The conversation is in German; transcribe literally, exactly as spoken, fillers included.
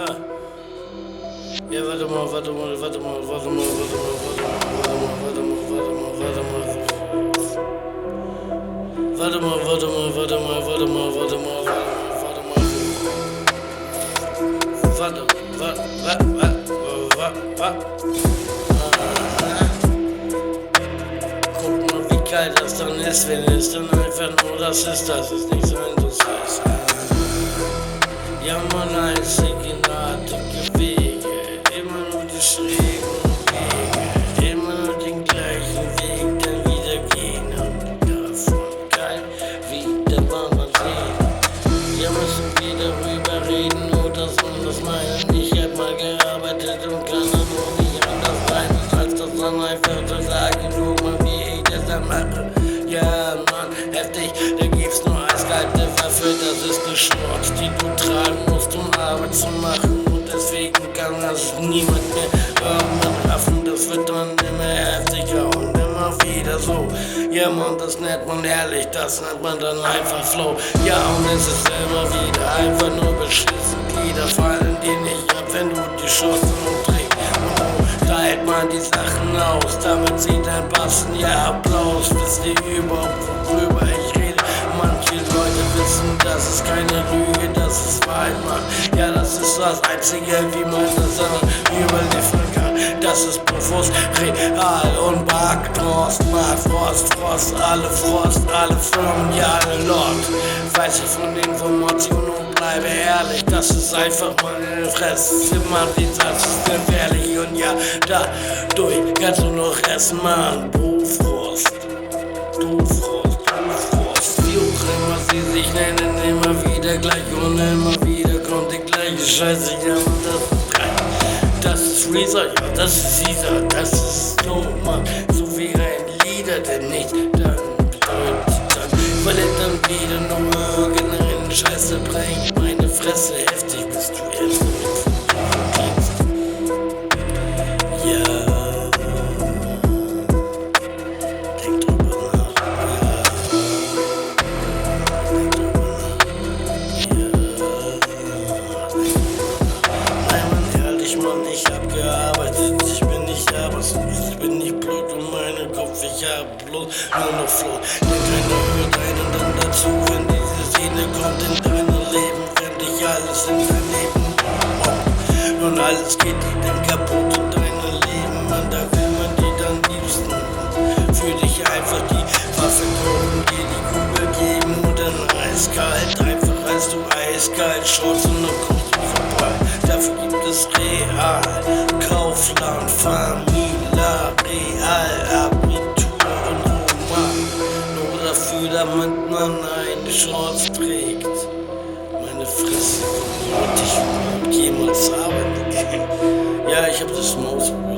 Ah. Ja, warte mal, warte mal, warte mal, warte mal, warte mal, warte mal, warte mal, warte mal, warte mal, warte mal, warte mal, warte mal, warte mal, warte mal, warte mal, warte, warte, warte, warte, warte. Guck mal, wie geil das dann ist, wenn es dann einfach nur das ist, das ist nicht so interessant. Ja, man, einzigartige Wege, immer nur die schrägen Wege, immer nur den gleichen Weg, dann wieder gehen und davon geil, wieder mal man sehen. Ja, müssen wir darüber reden, nur dass man das meint. Ich hab mal gearbeitet und kann dann nur nicht anders sein, als das dann einfach zu sagen, guck mal, wie ich das dann mache. Ja, Mann, heftig, da gibt's nur eiskalte Waffe, das ist ne Schrott, die du tragen musst, um Arbeit zu machen. Und deswegen kann das niemand mehr irgendwann raffen, das wird dann immer heftiger und immer wieder so. Ja, Mann, das nennt man ehrlich, das nennt man dann einfach Flow. Ja, und es ist immer wieder einfach nur beschissen, Glieder fallen dir nicht ab, wenn du die Chancen umdrehst. Da hält man die Sachen aus, damit sie dann passen. Ja, Applaus, wisst ihr überhaupt, worüber ich rede? Manche Leute wissen, das ist keine Lüge, das ist Wahrheit, Mann. Ja, das ist das Einzige, wie man das dann überliefern kann. Das ist bewusst, real und Marktfrost, Marktfrost, Frost, alle Frost, alle Firmen, ja, alle Lord. Weiß ich von den Informationen und bleibe ehrlich, das ist einfach meine Fresse, Mann, die Satz ist gefährlich und ja, dadurch kannst du noch essen, Mann. Du Frost, du Frost, du Frost. Wie auch immer sie sich nennen, immer wieder gleich und immer wieder kommt die gleiche Scheiße. Ja, und das ist geil. Das ist Reezer, ja, das ist Caesar, das ist so, Mann. So wie ein Lieder, der nicht dann bedeutet dann, weil er dann wieder nur irgendeine Scheiße bringt. Meine Fresse, heftig bist du jetzt damit. Ich hab gearbeitet, ich bin nicht arbeitslos, ich bin nicht blöd und meine Kopf, ich hab bloß nur noch Flow. Denn keiner hört einen dann dazu, wenn diese Szene kommt in dein Leben, wenn dich alles in dein Leben braucht. Und alles geht dir dann kaputt in deinem Leben, man, da will man dir dann liebsten für dich einfach die Waffe kaufen, dir die Kugel geben und dann eiskalt, einfach als du eiskalt schaust und dann kommst du vorbei. Dafür gibt es Real, Kaufland, Famila, Real, Abitur und Roman. Nur dafür, damit man eine Chance trägt. Meine Fresse, wollte ich überhaupt jemals arbeiten gehen? Ja, ich hab das Maus